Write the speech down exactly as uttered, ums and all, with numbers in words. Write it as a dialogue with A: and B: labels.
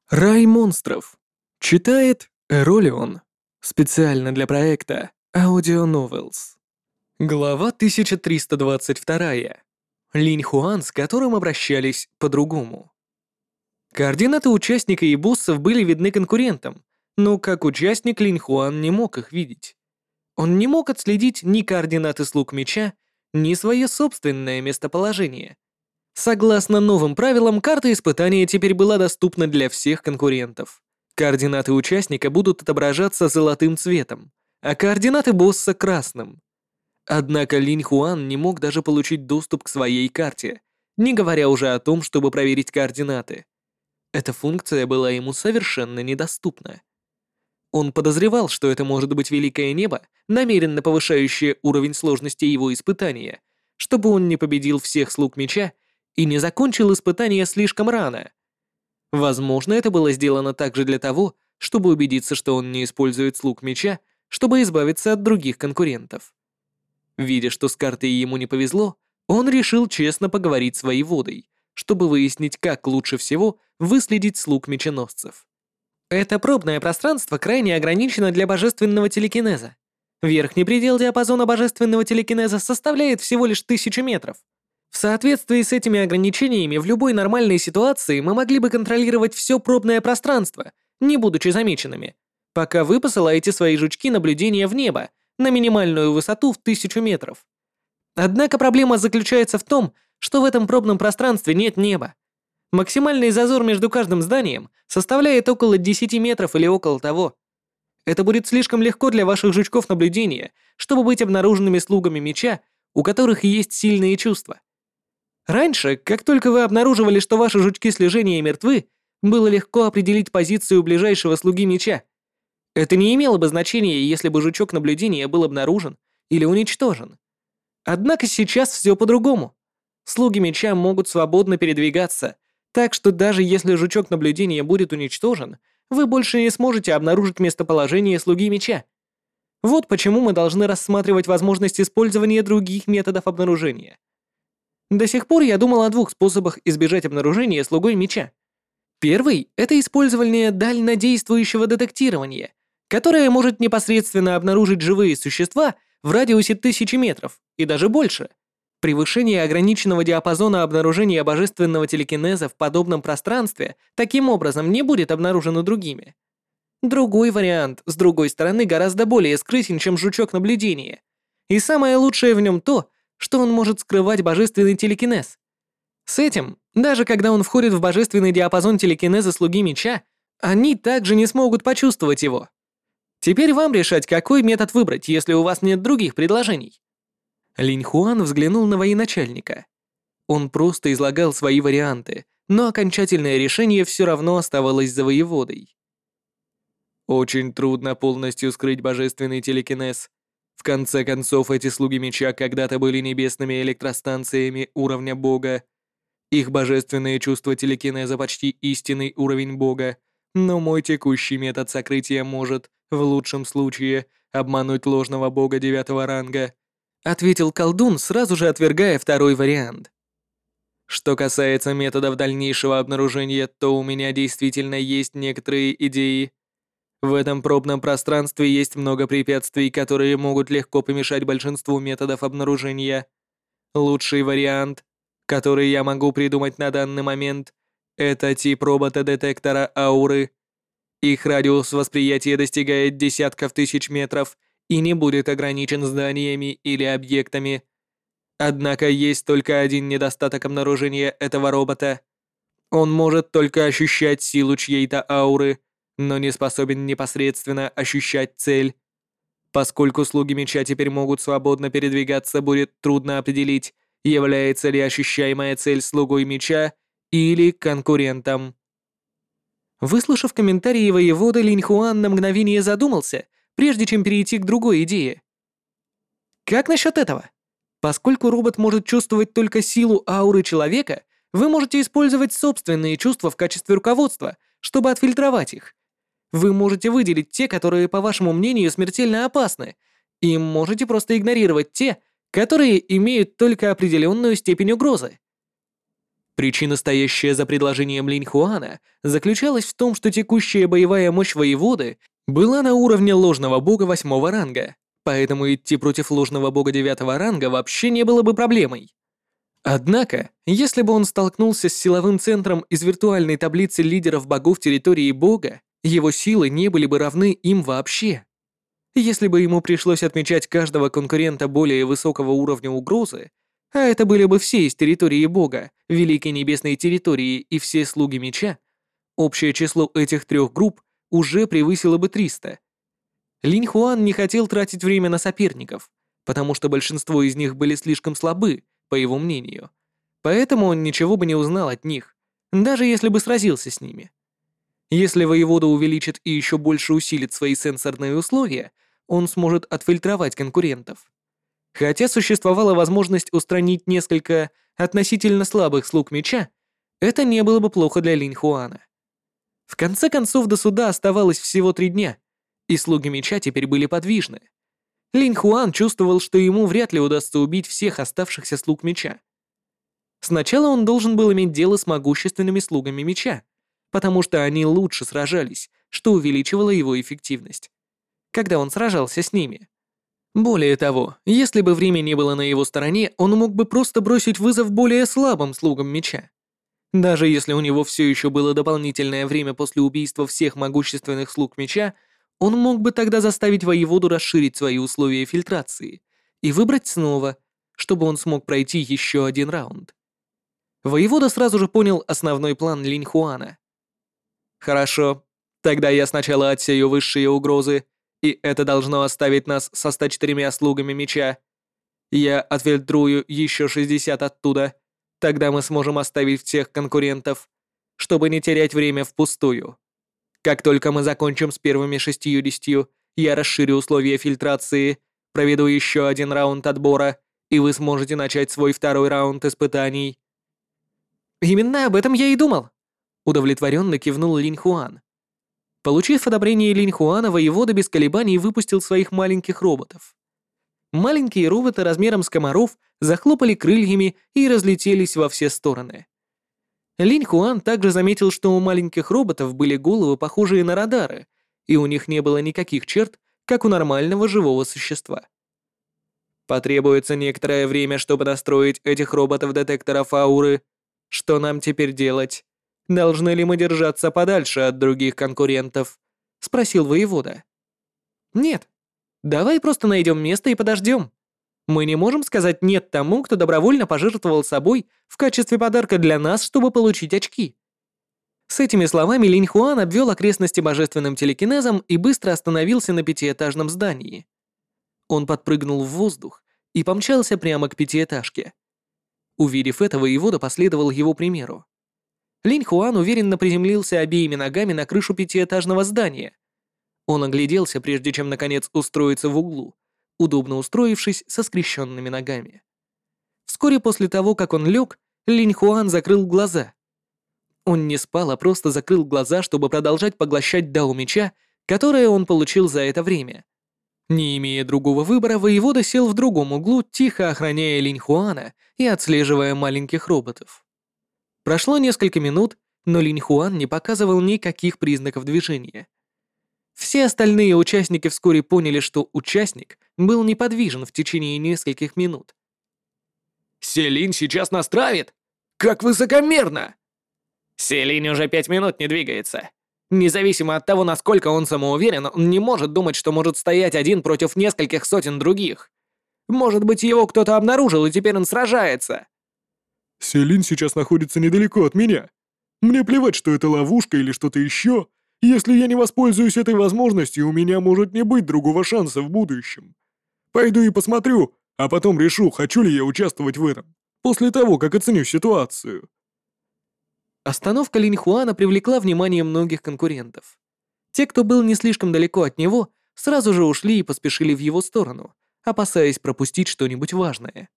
A: Рай монстров. Читает Эролион. Специально для проекта Audio Novels. Глава тысяча триста двадцать два. Линь Хуан, с которым обращались по-другому. Координаты участника и боссов были видны конкурентам, но как участник Линь Хуан не мог их видеть. Он не мог отследить ни координаты слуг меча, ни свое собственное местоположение. Согласно новым правилам, карта испытания теперь была доступна для всех конкурентов. Координаты участника будут отображаться золотым цветом, а координаты босса — красным. Однако Линь Хуан не мог даже получить доступ к своей карте, не говоря уже о том, чтобы проверить координаты. Эта функция была ему совершенно недоступна. Он подозревал, что это может быть Великое Небо, намеренно повышающее уровень сложности его испытания, чтобы он не победил всех слуг меча и не закончил испытание слишком рано. Возможно, это было сделано также для того, чтобы убедиться, что он не использует слуг меча, чтобы избавиться от других конкурентов. Видя, что с картой ему не повезло, он решил честно поговорить с воеводой, чтобы выяснить, как лучше всего выследить слуг меченосцев. Это пробное пространство крайне ограничено для божественного телекинеза. Верхний предел диапазона божественного телекинеза составляет всего лишь тысячу метров. В соответствии с этими ограничениями в любой нормальной ситуации мы могли бы контролировать все пробное пространство, не будучи замеченными, пока вы посылаете свои жучки наблюдения в небо на минимальную высоту в тысячу метров. Однако проблема заключается в том, что в этом пробном пространстве нет неба. Максимальный зазор между каждым зданием составляет около десяти метров или около того. Это будет слишком легко для ваших жучков наблюдения, чтобы быть обнаруженными слугами меча, у которых есть сильные чувства. Раньше, как только вы обнаруживали, что ваши жучки слежения мертвы, было легко определить позицию ближайшего слуги меча. Это не имело бы значения, если бы жучок наблюдения был обнаружен или уничтожен. Однако сейчас все по-другому. Слуги меча могут свободно передвигаться, так что даже если жучок наблюдения будет уничтожен, вы больше не сможете обнаружить местоположение слуги меча. Вот почему мы должны рассматривать возможность использования других методов обнаружения. До сих пор я думал о двух способах избежать обнаружения слугой меча. Первый — это использование дальнодействующего детектирования, которое может непосредственно обнаружить живые существа в радиусе тысячи метров и даже больше. Превышение ограниченного диапазона обнаружения божественного телекинеза в подобном пространстве таким образом не будет обнаружено другими. Другой вариант, с другой стороны, гораздо более скрытен, чем жучок наблюдения. И самое лучшее в нем то, что он может скрывать божественный телекинез. С этим, даже когда он входит в божественный диапазон телекинеза слуги меча, они также не смогут почувствовать его. Теперь вам решать, какой метод выбрать, если у вас нет других предложений. Линь Хуан взглянул на военачальника. Он просто излагал свои варианты, но окончательное решение все равно оставалось за воеводой. Очень трудно полностью скрыть божественный телекинез. В конце концов, эти слуги меча когда-то были небесными электростанциями уровня бога. Их божественные чувства телекинеза почти истинный уровень бога, но мой текущий метод сокрытия может, в лучшем случае, обмануть ложного бога девятого ранга, ответил колдун, сразу же отвергая второй вариант. Что касается методов дальнейшего обнаружения, то у меня действительно есть некоторые идеи. В этом пробном пространстве есть много препятствий, которые могут легко помешать большинству методов обнаружения. Лучший вариант, который я могу придумать на данный момент, это тип робота-детектора ауры. Их радиус восприятия достигает десятков тысяч метров и не будет ограничен зданиями или объектами. Однако есть только один недостаток обнаружения этого робота. Он может только ощущать силу чьей-то ауры, но не способен непосредственно ощущать цель. Поскольку слуги меча теперь могут свободно передвигаться, будет трудно определить, является ли ощущаемая цель слугой меча или конкурентом. Выслушав комментарии воевода, Линь Хуан на мгновение задумался, прежде чем перейти к другой идее. Как насчет этого? Поскольку робот может чувствовать только силу ауры человека, вы можете использовать собственные чувства в качестве руководства, чтобы отфильтровать их. Вы можете выделить те, которые, по вашему мнению, смертельно опасны, и можете просто игнорировать те, которые имеют только определенную степень угрозы. Причина, стоящая за предложением Линь Хуана, заключалась в том, что текущая боевая мощь воеводы была на уровне ложного бога восьмого ранга, поэтому идти против ложного бога девятого ранга вообще не было бы проблемой. Однако, если бы он столкнулся с силовым центром из виртуальной таблицы лидеров богов территории бога, его силы не были бы равны им вообще. Если бы ему пришлось отмечать каждого конкурента более высокого уровня угрозы, а это были бы все из территории бога, Великой Небесной территории и все слуги меча, общее число этих трех групп уже превысило бы триста. Линь Хуан не хотел тратить время на соперников, потому что большинство из них были слишком слабы, по его мнению. Поэтому он ничего бы не узнал от них, даже если бы сразился с ними. Если воевода увеличит и еще больше усилит свои сенсорные условия, он сможет отфильтровать конкурентов. Хотя существовала возможность устранить несколько относительно слабых слуг меча, это не было бы плохо для Линь Хуана. В конце концов, до суда оставалось всего три дня, и слуги меча теперь были подвижны. Линь Хуан чувствовал, что ему вряд ли удастся убить всех оставшихся слуг меча. Сначала он должен был иметь дело с могущественными слугами меча, потому что они лучше сражались, что увеличивало его эффективность, когда он сражался с ними. Более того, если бы время не было на его стороне, он мог бы просто бросить вызов более слабым слугам меча. Даже если у него все еще было дополнительное время после убийства всех могущественных слуг меча, он мог бы тогда заставить воеводу расширить свои условия фильтрации и выбрать снова, чтобы он смог пройти еще один раунд. Воевода сразу же понял основной план Линь Хуана. «Хорошо, тогда я сначала отсею высшие угрозы, и это должно оставить нас со ста четырьмя слугами меча. Я отфильтрую еще шестьдесят оттуда, тогда мы сможем оставить всех конкурентов, чтобы не терять время впустую. Как только мы закончим с первыми шестьюдесятью, я расширю условия фильтрации, проведу еще один раунд отбора, и вы сможете начать свой второй раунд испытаний». «Именно об этом я и думал», — удовлетворенно кивнул Линь Хуан. Получив одобрение Линь Хуана, воевода без колебаний выпустил своих маленьких роботов. Маленькие роботы размером с комаров захлопали крыльями и разлетелись во все стороны. Линь Хуан также заметил, что у маленьких роботов были головы, похожие на радары, и у них не было никаких черт, как у нормального живого существа. Потребуется некоторое время, чтобы настроить этих роботов-детекторов ауры. Что нам теперь делать? Должны ли мы держаться подальше от других конкурентов? Спросил воевода. Нет. Давай просто найдем место и подождем. Мы не можем сказать «нет» тому, кто добровольно пожертвовал собой в качестве подарка для нас, чтобы получить очки. С этими словами Линь Хуан обвел окрестности божественным телекинезом и быстро остановился на пятиэтажном здании. Он подпрыгнул в воздух и помчался прямо к пятиэтажке. Увидев это, воевода последовал его примеру. Линь Хуан уверенно приземлился обеими ногами на крышу пятиэтажного здания. Он огляделся, прежде чем наконец устроиться в углу, удобно устроившись со скрещенными ногами. Вскоре после того, как он лег, Линь Хуан закрыл глаза. Он не спал, а просто закрыл глаза, чтобы продолжать поглощать дао меча, которое он получил за это время. Не имея другого выбора, воевода сел в другом углу, тихо охраняя Линь Хуана и отслеживая маленьких роботов. Прошло несколько минут, но Линь Хуан не показывал никаких признаков движения. Все остальные участники вскоре поняли, что участник был неподвижен в течение нескольких минут.
B: «Селинь сейчас нас травит? Как высокомерно!»
A: «Селинь уже пять минут не двигается. Независимо от того, насколько он самоуверен, он не может думать, что может стоять один против нескольких сотен других. Может быть, его кто-то обнаружил, и теперь он сражается».
B: «Селинь сейчас находится недалеко от меня. Мне плевать, что это ловушка или что-то еще. Если я не воспользуюсь этой возможностью, у меня может не быть другого шанса в будущем. Пойду и посмотрю, а потом решу, хочу ли я участвовать в этом, после того, как оценю ситуацию».
A: Остановка Линь Хуана привлекла внимание многих конкурентов. Те, кто был не слишком далеко от него, сразу же ушли и поспешили в его сторону, опасаясь пропустить что-нибудь важное.